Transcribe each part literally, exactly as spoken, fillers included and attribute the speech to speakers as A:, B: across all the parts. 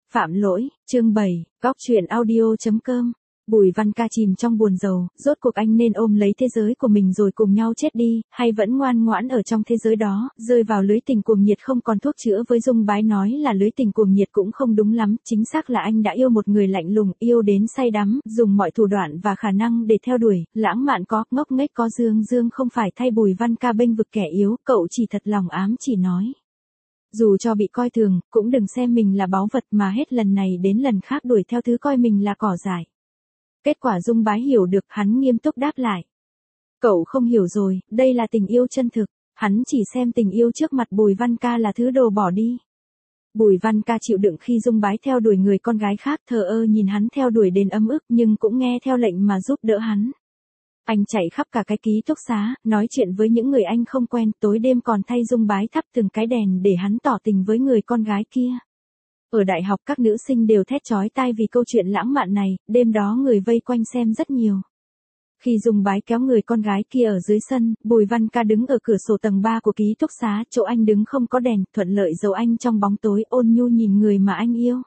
A: Phạm lỗi, chương bảy, góc chuyện audio.com. Bùi Văn Ca chìm trong buồn rầu, rốt cuộc anh nên ôm lấy thế giới của mình rồi cùng nhau chết đi, hay vẫn ngoan ngoãn ở trong thế giới đó, rơi vào lưới tình cuồng nhiệt không còn thuốc chữa. Với Dung Bái nói là lưới tình cuồng nhiệt cũng không đúng lắm, chính xác là anh đã yêu một người lạnh lùng, yêu đến say đắm, dùng mọi thủ đoạn và khả năng để theo đuổi, lãng mạn có, ngốc nghếch có. Dương Dương không phải thay Bùi Văn Ca bênh vực kẻ yếu, cậu chỉ thật lòng ám chỉ nói. Dù cho bị coi thường, cũng đừng xem mình là báu vật mà hết lần này đến lần khác đuổi theo thứ coi mình là cỏ dại. Kết quả Dung Bái hiểu được, hắn nghiêm túc đáp lại. Cậu không hiểu rồi, đây là tình yêu chân thực, hắn chỉ xem tình yêu trước mặt Bùi Văn Ca là thứ đồ bỏ đi. Bùi Văn Ca chịu đựng khi Dung Bái theo đuổi người con gái khác, thờ ơ nhìn hắn theo đuổi đến ấm ức, nhưng cũng nghe theo lệnh mà giúp đỡ hắn. Anh chạy khắp cả cái ký túc xá, nói chuyện với những người anh không quen, tối đêm còn thay Dung Bái thắp từng cái đèn để hắn tỏ tình với người con gái kia. Ở đại học các nữ sinh đều thét chói tai vì câu chuyện lãng mạn này, đêm đó người vây quanh xem rất nhiều. Khi Dung Bái kéo người con gái kia ở dưới sân, Bùi Văn Ca đứng ở cửa sổ tầng ba của ký túc xá, chỗ anh đứng không có đèn, thuận lợi giấu anh trong bóng tối, ôn nhu nhìn người mà anh yêu.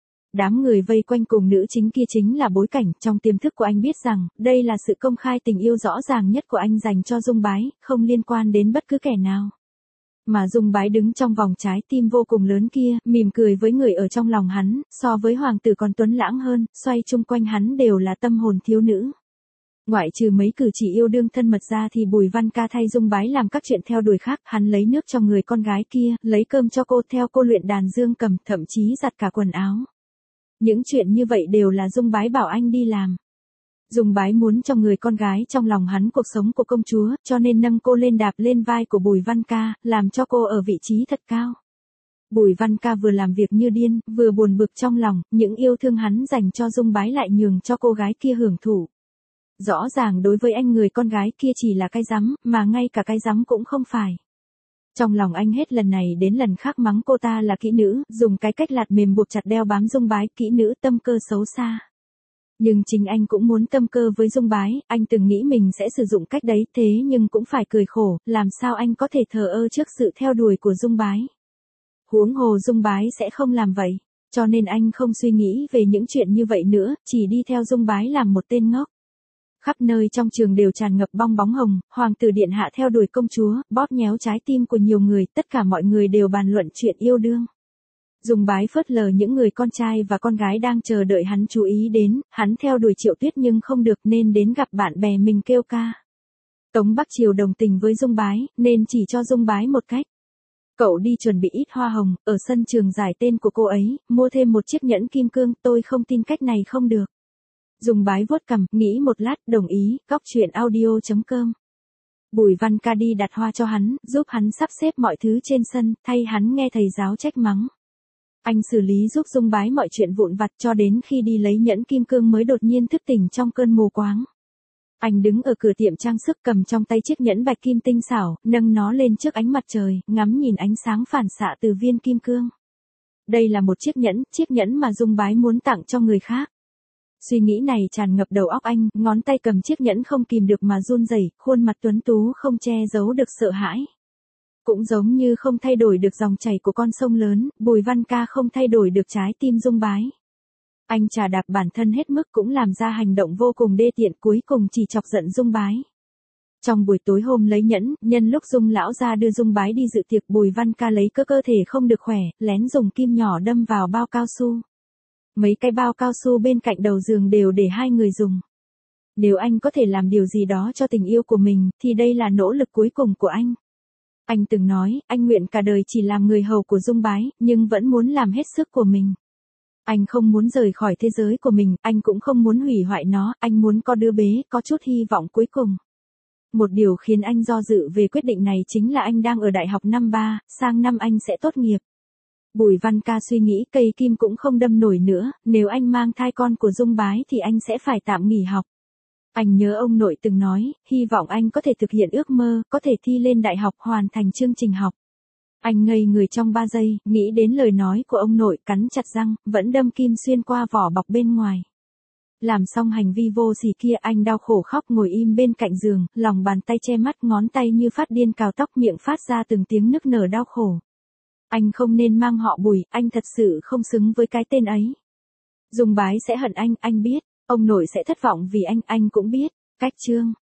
A: Đám người vây quanh cùng nữ chính kia chính là bối cảnh, trong tiềm thức của anh biết rằng, đây là sự công khai tình yêu rõ ràng nhất của anh dành cho Dung Bái, không liên quan đến bất cứ kẻ nào. Mà Dung Bái đứng trong vòng trái tim vô cùng lớn kia, mỉm cười với người ở trong lòng hắn, so với hoàng tử còn tuấn lãng hơn, xoay chung quanh hắn đều là tâm hồn thiếu nữ. Ngoại trừ mấy cử chỉ yêu đương thân mật ra thì Bùi Văn Ca thay Dung Bái làm các chuyện theo đuổi khác, hắn lấy nước cho người con gái kia, lấy cơm cho cô, theo cô luyện đàn dương cầm, thậm chí giặt cả quần áo. Những chuyện như vậy đều là Dung Bái bảo anh đi làm. Dung Bái muốn cho người con gái trong lòng hắn cuộc sống của công chúa, cho nên nâng cô lên đạp lên vai của Bùi Văn Ca, làm cho cô ở vị trí thật cao. Bùi Văn Ca vừa làm việc như điên, vừa buồn bực trong lòng, những yêu thương hắn dành cho Dung Bái lại nhường cho cô gái kia hưởng thụ. Rõ ràng đối với anh người con gái kia chỉ là cái rắm, mà ngay cả cái rắm cũng không phải. Trong lòng anh hết lần này đến lần khác mắng cô ta là kỹ nữ, dùng cái cách lạt mềm buộc chặt đeo bám Dung Bái, kỹ nữ tâm cơ xấu xa. Nhưng chính anh cũng muốn tâm cơ với Dung Bái, anh từng nghĩ mình sẽ sử dụng cách đấy, thế nhưng cũng phải cười khổ, làm sao anh có thể thờ ơ trước sự theo đuổi của Dung Bái. Huống hồ Dung Bái sẽ không làm vậy, cho nên anh không suy nghĩ về những chuyện như vậy nữa, chỉ đi theo Dung Bái làm một tên ngốc. Khắp nơi trong trường đều tràn ngập bong bóng hồng, hoàng tử điện hạ theo đuổi công chúa, bóp nhéo trái tim của nhiều người, tất cả mọi người đều bàn luận chuyện yêu đương. Dung Bái phớt lờ những người con trai và con gái đang chờ đợi hắn chú ý đến, hắn theo đuổi Triệu Tuyết nhưng không được nên đến gặp bạn bè mình kêu ca. Tống Bắc Triều đồng tình với Dung Bái, nên chỉ cho Dung Bái một cách. Cậu đi chuẩn bị ít hoa hồng, ở sân trường giải tên của cô ấy, mua thêm một chiếc nhẫn kim cương, tôi không tin cách này không được. Dung Bái vuốt cằm, nghĩ một lát, đồng ý, góc chuyện audio.com. Bùi Văn Ca đi đặt hoa cho hắn, giúp hắn sắp xếp mọi thứ trên sân, thay hắn nghe thầy giáo trách mắng. Anh xử lý giúp Dung Bái mọi chuyện vụn vặt cho đến khi đi lấy nhẫn kim cương mới đột nhiên thức tỉnh trong cơn mù quáng. Anh đứng ở cửa tiệm trang sức cầm trong tay chiếc nhẫn bạch kim tinh xảo, nâng nó lên trước ánh mặt trời, ngắm nhìn ánh sáng phản xạ từ viên kim cương. Đây là một chiếc nhẫn, chiếc nhẫn mà Dung Bái muốn tặng cho người khác. Suy nghĩ này tràn ngập đầu óc anh, ngón tay cầm chiếc nhẫn không kìm được mà run rẩy, khuôn mặt tuấn tú không che giấu được sợ hãi. Cũng giống như không thay đổi được dòng chảy của con sông lớn, Bùi Văn Ca không thay đổi được trái tim Dung Bái. Anh chà đạp bản thân hết mức cũng làm ra hành động vô cùng đê tiện, cuối cùng chỉ chọc giận Dung Bái. Trong buổi tối hôm lấy nhẫn, nhân lúc Dung lão ra đưa Dung Bái đi dự tiệc, Bùi Văn Ca lấy cớ cơ thể không được khỏe, lén dùng kim nhỏ đâm vào bao cao su. Mấy cái bao cao su bên cạnh đầu giường đều để hai người dùng. Nếu anh có thể làm điều gì đó cho tình yêu của mình, thì đây là nỗ lực cuối cùng của anh. Anh từng nói, anh nguyện cả đời chỉ làm người hầu của Dung Bái, nhưng vẫn muốn làm hết sức của mình. Anh không muốn rời khỏi thế giới của mình, anh cũng không muốn hủy hoại nó, anh muốn có đứa bé, có chút hy vọng cuối cùng. Một điều khiến anh do dự về quyết định này chính là anh đang ở đại học năm ba, sang năm anh sẽ tốt nghiệp. Bùi Văn Ca suy nghĩ cây kim cũng không đâm nổi nữa, nếu anh mang thai con của Dung Bái thì anh sẽ phải tạm nghỉ học. Anh nhớ ông nội từng nói, hy vọng anh có thể thực hiện ước mơ, có thể thi lên đại học hoàn thành chương trình học. Anh ngây người trong ba giây, nghĩ đến lời nói của ông nội, cắn chặt răng, vẫn đâm kim xuyên qua vỏ bọc bên ngoài. Làm xong hành vi vô sỉ kia, anh đau khổ khóc ngồi im bên cạnh giường, lòng bàn tay che mắt, ngón tay như phát điên cào tóc, miệng phát ra từng tiếng nức nở đau khổ. Anh không nên mang họ Bùi, anh thật sự không xứng với cái tên ấy. Dùng Bái sẽ hận anh, anh biết. Ông nội sẽ thất vọng vì anh, anh cũng biết. Cách chương